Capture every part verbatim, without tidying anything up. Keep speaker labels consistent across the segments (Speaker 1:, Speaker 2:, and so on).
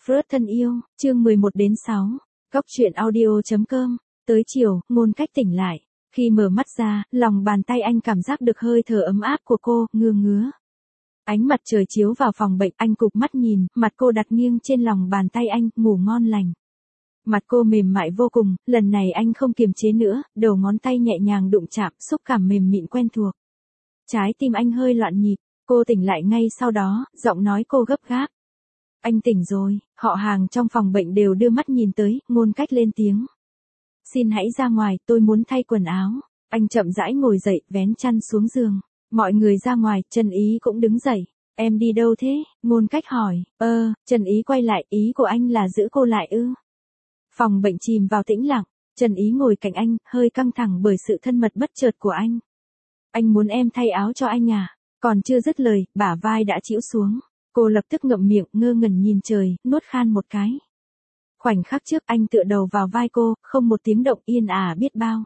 Speaker 1: Freud thân yêu, chương mười một đến sáu, Góc truyện audio chấm com. Tới chiều, Ngôn Cách tỉnh lại. Khi mở mắt ra, lòng bàn tay anh cảm giác được hơi thở ấm áp của cô, ngứa ngứa. Ánh mặt trời chiếu vào phòng bệnh, anh cụp mắt nhìn, mặt cô đặt nghiêng trên lòng bàn tay anh, ngủ ngon lành. Mặt cô mềm mại vô cùng, lần này anh không kiềm chế nữa, đầu ngón tay nhẹ nhàng đụng chạm, xúc cảm mềm mịn quen thuộc. Trái tim anh hơi loạn nhịp, cô tỉnh lại ngay sau đó, giọng nói cô gấp gáp. Anh tỉnh rồi, họ hàng trong phòng bệnh đều đưa mắt nhìn tới, Ngôn Cách lên tiếng. Xin hãy ra ngoài, tôi muốn thay quần áo. Anh chậm rãi ngồi dậy, vén chăn xuống giường. Mọi người ra ngoài, Trần Ý cũng đứng dậy. Em đi đâu thế? Ngôn Cách hỏi. Ơ, Trần Ý quay lại, ý của anh là giữ cô lại ư? Phòng bệnh chìm vào tĩnh lặng, Trần Ý ngồi cạnh anh, hơi căng thẳng bởi sự thân mật bất chợt của anh. Anh muốn em thay áo cho anh à? Còn chưa dứt lời, bả vai đã chĩu xuống. Cô lập tức ngậm miệng, ngơ ngẩn nhìn trời, nuốt khan một cái. Khoảnh khắc trước anh tựa đầu vào vai cô, không một tiếng động, yên ả biết bao.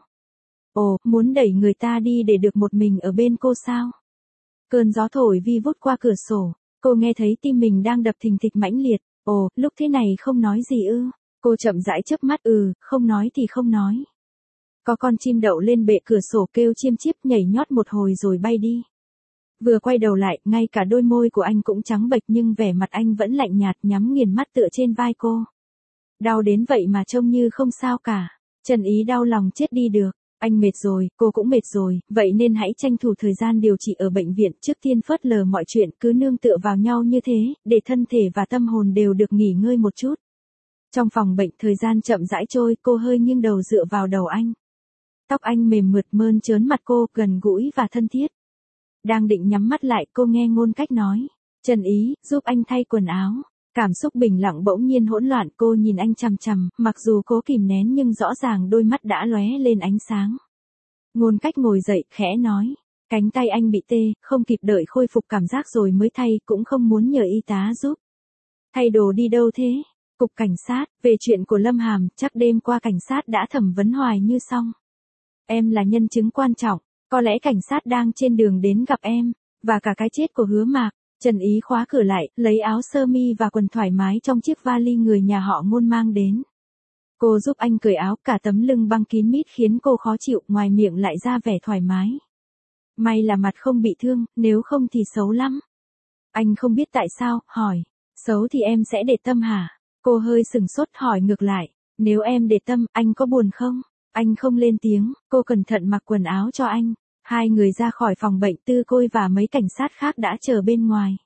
Speaker 1: Ồ, muốn đẩy người ta đi để được một mình ở bên cô sao? Cơn gió thổi vi vút qua cửa sổ, cô nghe thấy tim mình đang đập thình thịch mãnh liệt. Ồ, lúc thế này không nói gì ư? Cô chậm rãi chớp mắt, ừ, không nói thì không nói. Có con chim đậu lên bệ cửa sổ kêu chiêm chiếp, nhảy nhót một hồi rồi bay đi. Vừa quay đầu lại, ngay cả đôi môi của anh cũng trắng bệch nhưng vẻ mặt anh vẫn lạnh nhạt, nhắm nghiền mắt tựa trên vai cô. Đau đến vậy mà trông như không sao cả. Trần Ý đau lòng chết đi được. Anh mệt rồi, cô cũng mệt rồi, vậy nên hãy tranh thủ thời gian điều trị ở bệnh viện, trước tiên phớt lờ mọi chuyện, cứ nương tựa vào nhau như thế, để thân thể và tâm hồn đều được nghỉ ngơi một chút. Trong phòng bệnh, thời gian chậm rãi trôi, cô hơi nghiêng đầu dựa vào đầu anh. Tóc anh mềm mượt mơn trớn mặt cô, gần gũi và thân thiết. Đang định nhắm mắt lại, cô nghe Ngôn Cách nói. Trần Ý, giúp anh thay quần áo. Cảm xúc bình lặng bỗng nhiên hỗn loạn, cô nhìn anh chằm chằm, mặc dù cố kìm nén nhưng rõ ràng đôi mắt đã lóe lên ánh sáng. Ngôn Cách ngồi dậy, khẽ nói. Cánh tay anh bị tê, không kịp đợi khôi phục cảm giác rồi mới thay, cũng không muốn nhờ y tá giúp. Thay đồ đi đâu thế? Cục cảnh sát, về chuyện của Lâm Hàm, chắc đêm qua cảnh sát đã thẩm vấn Hoài Như xong. Em là nhân chứng quan trọng, có lẽ cảnh sát đang trên đường đến gặp em, và cả cái chết của Hứa Mạc. Trần Ý khóa cửa lại, lấy áo sơ mi và quần thoải mái trong chiếc vali người nhà họ Ngôn mang đến. Cô giúp anh cởi áo, cả tấm lưng băng kín mít khiến cô khó chịu, ngoài miệng lại ra vẻ thoải mái. May là mặt không bị thương, nếu không thì xấu lắm. Anh không biết tại sao, hỏi. Xấu thì em sẽ để tâm hả? Cô hơi sừng sốt hỏi ngược lại. Nếu em để tâm, anh có buồn không? Anh không lên tiếng, cô cẩn thận mặc quần áo cho anh. Hai người ra khỏi phòng bệnh, Tư Côi và mấy cảnh sát khác đã chờ bên ngoài.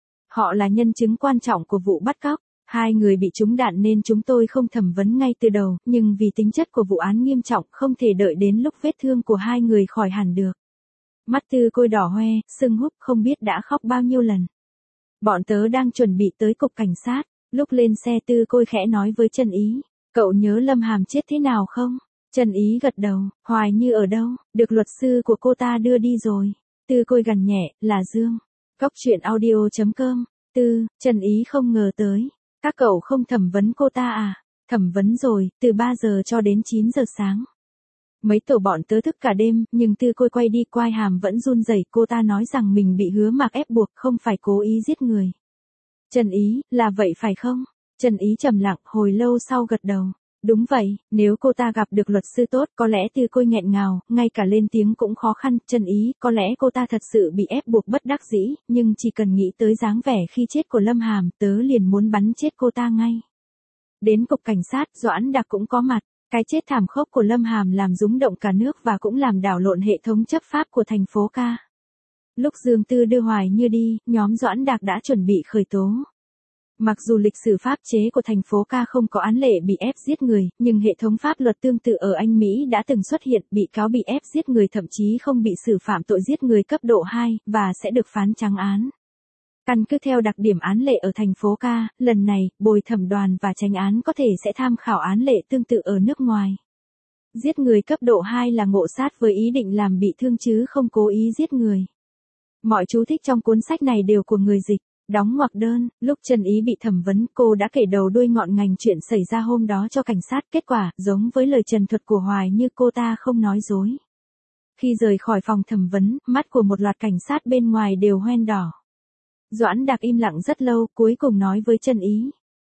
Speaker 1: Họ là nhân chứng quan trọng của vụ bắt cóc. Hai người bị trúng đạn nên chúng tôi không thẩm vấn ngay từ đầu, nhưng vì tính chất của vụ án nghiêm trọng không thể đợi đến lúc vết thương của hai người khỏi hẳn được. Mắt Tư Côi đỏ hoe, sưng húp, không biết đã khóc bao nhiêu lần. Bọn tớ đang chuẩn bị tới cục cảnh sát. Lúc lên xe, Tư Côi khẽ nói với Trần Ý. Cậu nhớ Lâm Hàm chết thế nào không? Trần Ý gật đầu. Hoài Như ở đâu? Được luật sư của cô ta đưa đi rồi. Tư Côi gằn nhẹ, là Dương. Góc truyện audio chấm com. Tư, Trần Ý không ngờ tới. Các cậu không thẩm vấn cô ta à? Thẩm vấn rồi, từ ba giờ cho đến chín giờ sáng. Mấy tổ bọn tớ thức cả đêm, nhưng Tư Côi quay đi, quai hàm vẫn run rẩy. Cô ta nói rằng mình bị Hứa Mạc ép buộc, không phải cố ý giết người. Trần Ý, là vậy phải không? Trần Ý trầm lặng, hồi lâu sau gật đầu. Đúng vậy, nếu cô ta gặp được luật sư tốt, có lẽ. Tư Côi nghẹn ngào, ngay cả lên tiếng cũng khó khăn. Trần Ý, có lẽ cô ta thật sự bị ép buộc bất đắc dĩ, nhưng chỉ cần nghĩ tới dáng vẻ khi chết của Lâm Hàm, tớ liền muốn bắn chết cô ta ngay. Đến cục cảnh sát, Doãn Đạc cũng có mặt. Cái chết thảm khốc của Lâm Hàm làm rúng động cả nước và cũng làm đảo lộn hệ thống chấp pháp của thành phố ca. Lúc Dương Tư đưa Hoài Như đi, nhóm Doãn Đạc đã chuẩn bị khởi tố. Mặc dù lịch sử pháp chế của thành phố ca không có án lệ bị ép giết người, nhưng hệ thống pháp luật tương tự ở Anh Mỹ đã từng xuất hiện, bị cáo bị ép giết người thậm chí không bị xử phạm tội giết người cấp độ hai, và sẽ được phán trắng án. Căn cứ theo đặc điểm án lệ ở thành phố ca, lần này, bồi thẩm đoàn và chánh án có thể sẽ tham khảo án lệ tương tự ở nước ngoài. Giết người cấp độ hai là ngộ sát với ý định làm bị thương chứ không cố ý giết người. Mọi chú thích trong cuốn sách này đều của người dịch. Đóng ngoặc đơn, lúc Trần Ý bị thẩm vấn, cô đã kể đầu đuôi ngọn ngành chuyện xảy ra hôm đó cho cảnh sát, kết quả, giống với lời trần thuật của Hoài Như, cô ta không nói dối. Khi rời khỏi phòng thẩm vấn, mắt của một loạt cảnh sát bên ngoài đều hoen đỏ. Doãn Đạc im lặng rất lâu, cuối cùng nói với Trần Ý.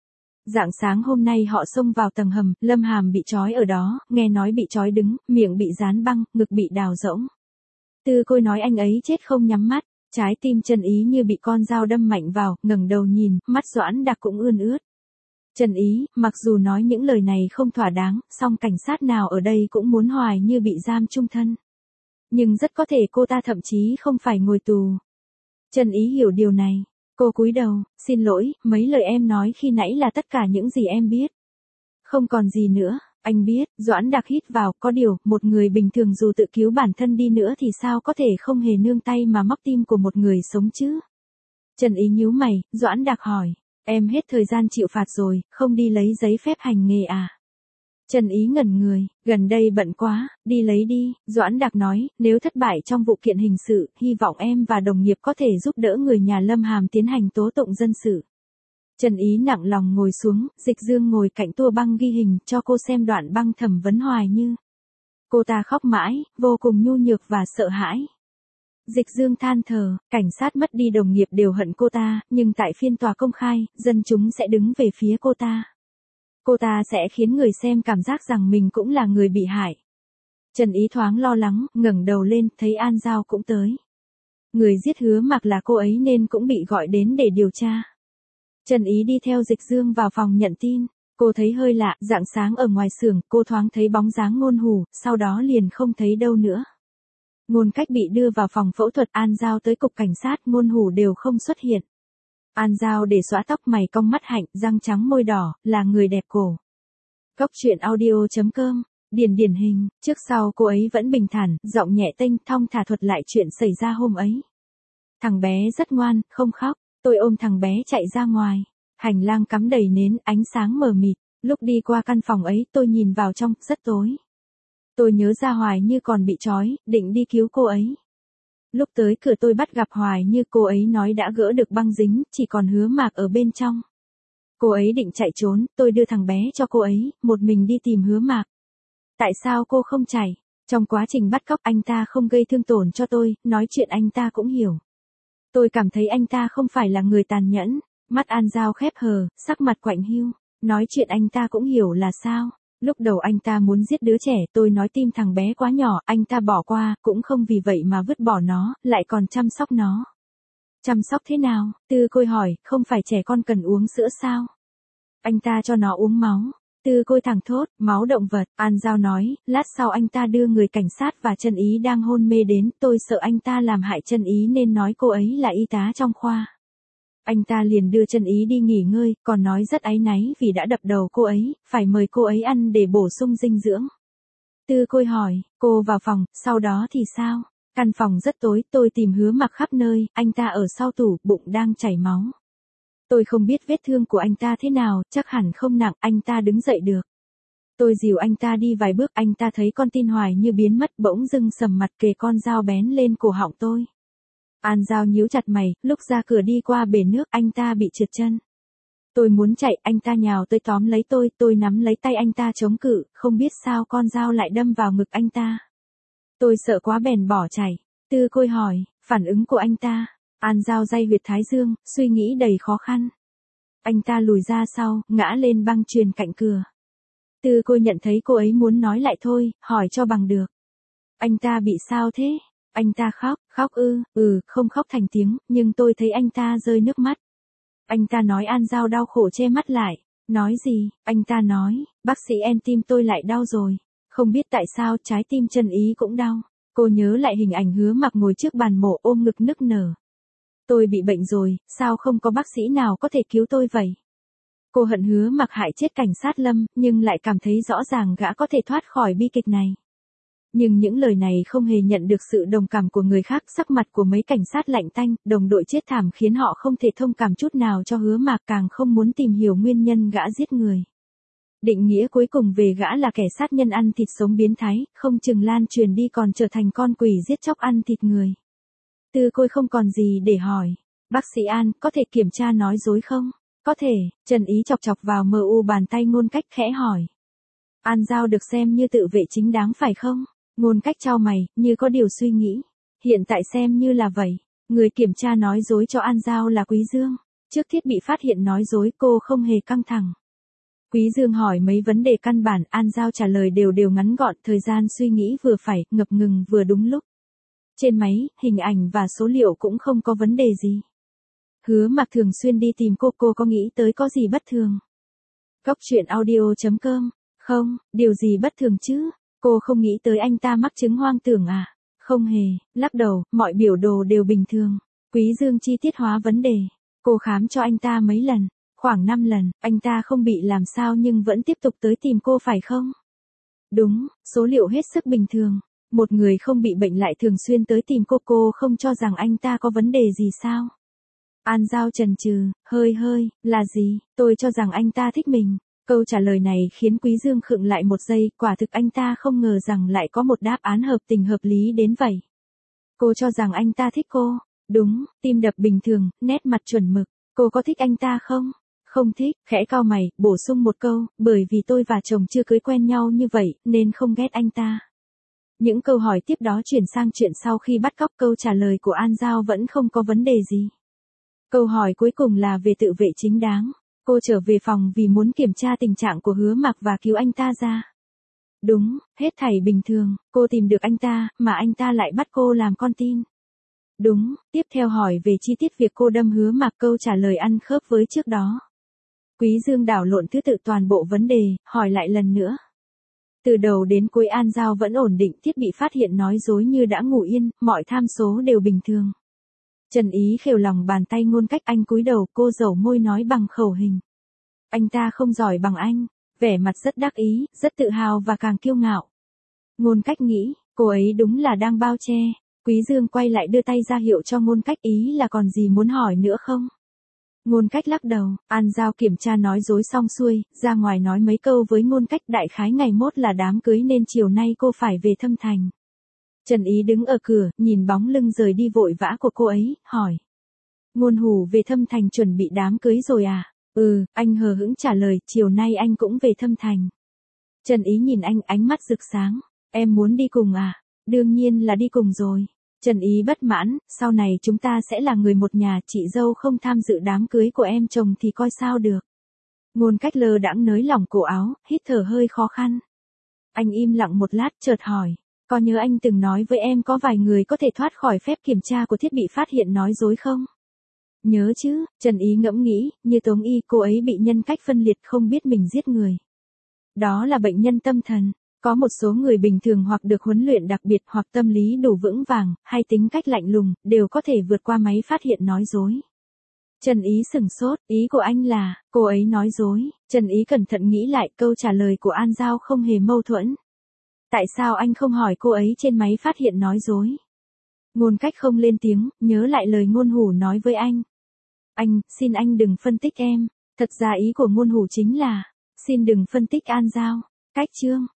Speaker 1: Rạng sáng hôm nay họ xông vào tầng hầm, Lâm Hàm bị trói ở đó, nghe nói bị trói đứng, miệng bị dán băng, ngực bị đào rỗng. Tư Côi nói anh ấy chết không nhắm mắt, trái tim Trần Ý như bị con dao đâm mạnh vào, ngẩng đầu nhìn, mắt Doãn Đạc cũng ươn ướt. Trần Ý, mặc dù nói những lời này không thỏa đáng, song cảnh sát nào ở đây cũng muốn Hoài Như bị giam chung thân. Nhưng rất có thể cô ta thậm chí không phải ngồi tù. Trần Ý hiểu điều này. Cô cúi đầu, xin lỗi, mấy lời em nói khi nãy là tất cả những gì em biết. Không còn gì nữa, anh biết, Doãn Đạc hít vào, có điều, một người bình thường dù tự cứu bản thân đi nữa thì sao có thể không hề nương tay mà móc tim của một người sống chứ? Trần Ý nhíu mày, Doãn Đạc hỏi, em hết thời gian chịu phạt rồi, không đi lấy giấy phép hành nghề à? Trần Ý ngẩn người, gần đây bận quá, đi lấy đi, Doãn Đạc nói, nếu thất bại trong vụ kiện hình sự, hy vọng em và đồng nghiệp có thể giúp đỡ người nhà Lâm Hàm tiến hành tố tụng dân sự. Trần Ý nặng lòng ngồi xuống, Dịch Dương ngồi cạnh tua băng ghi hình, cho cô xem đoạn băng thẩm vấn Hoài Như. Cô ta khóc mãi, vô cùng nhu nhược và sợ hãi. Dịch Dương than thở, cảnh sát mất đi đồng nghiệp đều hận cô ta, nhưng tại phiên tòa công khai, dân chúng sẽ đứng về phía cô ta. Cô ta sẽ khiến người xem cảm giác rằng mình cũng là người bị hại. Trần Ý thoáng lo lắng, ngẩng đầu lên, thấy An Giao cũng tới. Người giết Hứa Mạc là cô ấy nên cũng bị gọi đến để điều tra. Trần Ý đi theo Dịch Dương vào phòng nhận tin. Cô thấy hơi lạ, rạng sáng ở ngoài xưởng, cô thoáng thấy bóng dáng Ngôn Hủ, sau đó liền không thấy đâu nữa. Ngôn Cách bị đưa vào phòng phẫu thuật, An Giao tới cục cảnh sát, Ngôn Hủ đều không xuất hiện. An Giao để xõa tóc mày cong mắt hạnh, răng trắng môi đỏ, là người đẹp cổ. Góc truyện audio chấm com, điển điển hình, trước sau cô ấy vẫn bình thản, giọng nhẹ tênh, thong thả thuật lại chuyện xảy ra hôm ấy. Thằng bé rất ngoan, không khóc, tôi ôm thằng bé chạy ra ngoài. Hành lang cắm đầy nến, ánh sáng mờ mịt, lúc đi qua căn phòng ấy tôi nhìn vào trong, rất tối. Tôi nhớ ra Hoài Như còn bị trói, định đi cứu cô ấy. Lúc tới cửa tôi bắt gặp Hoài Như, cô ấy nói đã gỡ được băng dính, chỉ còn Hứa Mạc ở bên trong. Cô ấy định chạy trốn, tôi đưa thằng bé cho cô ấy, một mình đi tìm Hứa Mạc. Tại sao cô không chạy? Trong quá trình bắt cóc anh ta không gây thương tổn cho tôi, nói chuyện anh ta cũng hiểu. Tôi cảm thấy anh ta không phải là người tàn nhẫn. Mắt An Giao khép hờ, sắc mặt quạnh hiu, nói chuyện anh ta cũng hiểu là sao. Lúc đầu anh ta muốn giết đứa trẻ, tôi nói tim thằng bé quá nhỏ, anh ta bỏ qua, cũng không vì vậy mà vứt bỏ nó, lại còn chăm sóc nó. Chăm sóc thế nào? Tư Côi hỏi, không phải trẻ con cần uống sữa sao? Anh ta cho nó uống máu. Tư Côi thẳng thốt, máu động vật. An Giao nói, lát sau anh ta đưa người cảnh sát và Trân Ý đang hôn mê đến, tôi sợ anh ta làm hại Trân Ý nên nói cô ấy là y tá trong khoa. Anh ta liền đưa Trân Ý đi nghỉ ngơi, còn nói rất áy náy vì đã đập đầu cô ấy, phải mời cô ấy ăn để bổ sung dinh dưỡng. Tư Côi hỏi, cô vào phòng, sau đó thì sao? Căn phòng rất tối, tôi tìm Hứa Mạc khắp nơi, anh ta ở sau tủ, bụng đang chảy máu. Tôi không biết vết thương của anh ta thế nào, chắc hẳn không nặng, anh ta đứng dậy được. Tôi dìu anh ta đi vài bước, anh ta thấy con tin Hoài Như biến mất, bỗng dưng sầm mặt kề con dao bén lên cổ họng tôi. An Giao nhíu chặt mày, lúc ra cửa đi qua bể nước, anh ta bị trượt chân. Tôi muốn chạy, anh ta nhào tới tóm lấy tôi, tôi nắm lấy tay anh ta chống cự, không biết sao con dao lại đâm vào ngực anh ta. Tôi sợ quá bèn bỏ chạy. Tư Côi hỏi, phản ứng của anh ta. An Giao day huyệt thái dương, suy nghĩ đầy khó khăn. Anh ta lùi ra sau, ngã lên băng chuyền cạnh cửa. Tư Côi nhận thấy cô ấy muốn nói lại thôi, hỏi cho bằng được. Anh ta bị sao thế? Anh ta khóc, khóc ư, ừ, không khóc thành tiếng, nhưng tôi thấy anh ta rơi nước mắt. Anh ta nói. An Giao đau khổ che mắt lại. Nói gì? Anh ta nói, bác sĩ em tim tôi lại đau rồi. Không biết tại sao trái tim Trân Ý cũng đau. Cô nhớ lại hình ảnh Hứa Mạc ngồi trước bàn mổ ôm ngực nức nở. Tôi bị bệnh rồi, sao không có bác sĩ nào có thể cứu tôi vậy? Cô hận Hứa Mạc hại chết cảnh sát Lâm, nhưng lại cảm thấy rõ ràng gã có thể thoát khỏi bi kịch này. Nhưng những lời này không hề nhận được sự đồng cảm của người khác, sắc mặt của mấy cảnh sát lạnh tanh, đồng đội chết thảm khiến họ không thể thông cảm chút nào cho Hứa Mạc, càng không muốn tìm hiểu nguyên nhân gã giết người. Định nghĩa cuối cùng về gã là kẻ sát nhân ăn thịt sống biến thái, không chừng lan truyền đi còn trở thành con quỷ giết chóc ăn thịt người. Tư Côi không còn gì để hỏi. Bác sĩ An, có thể kiểm tra nói dối không? Có thể. Trần Ý chọc chọc vào mờ u bàn tay Ngôn Cách khẽ hỏi. An Giao được xem như tự vệ chính đáng phải không? Ngôn Cách chau mày, như có điều suy nghĩ. Hiện tại xem như là vậy. Người kiểm tra nói dối cho An Giao là Quý Dương. Trước thiết bị phát hiện nói dối cô không hề căng thẳng. Quý Dương hỏi mấy vấn đề căn bản, An Giao trả lời đều đều ngắn gọn, thời gian suy nghĩ vừa phải, ngập ngừng vừa đúng lúc. Trên máy, hình ảnh và số liệu cũng không có vấn đề gì. Hứa Mặc thường xuyên đi tìm cô, cô có nghĩ tới có gì bất thường? Góc truyện audio chấm com. Không, điều gì bất thường chứ? Cô không nghĩ tới anh ta mắc chứng hoang tưởng à? Không hề, lắc đầu, mọi biểu đồ đều bình thường. Quý Dương chi tiết hóa vấn đề. Cô khám cho anh ta mấy lần, khoảng năm lần, anh ta không bị làm sao nhưng vẫn tiếp tục tới tìm cô phải không? Đúng, số liệu hết sức bình thường. Một người không bị bệnh lại thường xuyên tới tìm cô, cô không cho rằng anh ta có vấn đề gì sao? An Giao chần chừ, hơi hơi, là gì? Tôi cho rằng anh ta thích mình. Câu trả lời này khiến Quý Dương khựng lại một giây, quả thực anh ta không ngờ rằng lại có một đáp án hợp tình hợp lý đến vậy. Cô cho rằng anh ta thích cô. Đúng, tim đập bình thường, nét mặt chuẩn mực. Cô có thích anh ta không? Không thích, khẽ cau mày, bổ sung một câu, bởi vì tôi và chồng chưa cưới quen nhau như vậy, nên không ghét anh ta. Những câu hỏi tiếp đó chuyển sang chuyện sau khi bắt cóc, câu trả lời của An Giao vẫn không có vấn đề gì. Câu hỏi cuối cùng là về tự vệ chính đáng. Cô trở về phòng vì muốn kiểm tra tình trạng của Hứa Mặc và cứu anh ta ra. Đúng, hết thảy bình thường, cô tìm được anh ta, mà anh ta lại bắt cô làm con tin. Đúng, tiếp theo hỏi về chi tiết việc cô đâm Hứa Mặc, câu trả lời ăn khớp với trước đó. Quý Dương đảo lộn thứ tự toàn bộ vấn đề, hỏi lại lần nữa. Từ đầu đến cuối An Giao vẫn ổn định, thiết bị phát hiện nói dối như đã ngủ yên, mọi tham số đều bình thường. Trần Ý khều lòng bàn tay Ngôn Cách, anh cúi đầu, cô dầu môi nói bằng khẩu hình. Anh ta không giỏi bằng anh, vẻ mặt rất đắc ý, rất tự hào và càng kiêu ngạo. Ngôn Cách nghĩ, cô ấy đúng là đang bao che. Quý Dương quay lại đưa tay ra hiệu cho Ngôn Cách, ý là còn gì muốn hỏi nữa không? Ngôn Cách lắc đầu, An Giao kiểm tra nói dối xong xuôi, ra ngoài nói mấy câu với Ngôn Cách, đại khái ngày mốt là đám cưới nên chiều nay cô phải về Thâm Thành. Trần Ý đứng ở cửa, nhìn bóng lưng rời đi vội vã của cô ấy, hỏi. Ngôn Hủ về Thâm Thành chuẩn bị đám cưới rồi à? Ừ, anh hờ hững trả lời, chiều nay anh cũng về Thâm Thành. Trần Ý nhìn anh, ánh mắt rực sáng. Em muốn đi cùng à? Đương nhiên là đi cùng rồi. Trần Ý bất mãn, sau này chúng ta sẽ là người một nhà, chị dâu không tham dự đám cưới của em chồng thì coi sao được. Ngôn Cách lơ đãng nới lỏng cổ áo, hít thở hơi khó khăn. Anh im lặng một lát, chợt hỏi. Có nhớ anh từng nói với em có vài người có thể thoát khỏi phép kiểm tra của thiết bị phát hiện nói dối không? Nhớ chứ, Trần Ý ngẫm nghĩ, như Tống Y, cô ấy bị nhân cách phân liệt, không biết mình giết người. Đó là bệnh nhân tâm thần. Có một số người bình thường hoặc được huấn luyện đặc biệt hoặc tâm lý đủ vững vàng, hay tính cách lạnh lùng, đều có thể vượt qua máy phát hiện nói dối. Trần Ý sửng sốt, ý của anh là, cô ấy nói dối. Trần Ý cẩn thận nghĩ lại, câu trả lời của An Giao không hề mâu thuẫn. Tại sao anh không hỏi cô ấy trên máy phát hiện nói dối? Ngôn Cách không lên tiếng, nhớ lại lời Ngôn Hủ nói với anh. Anh, xin anh đừng phân tích em. Thật ra ý của Ngôn Hủ chính là, xin đừng phân tích An Giao. Cách chương.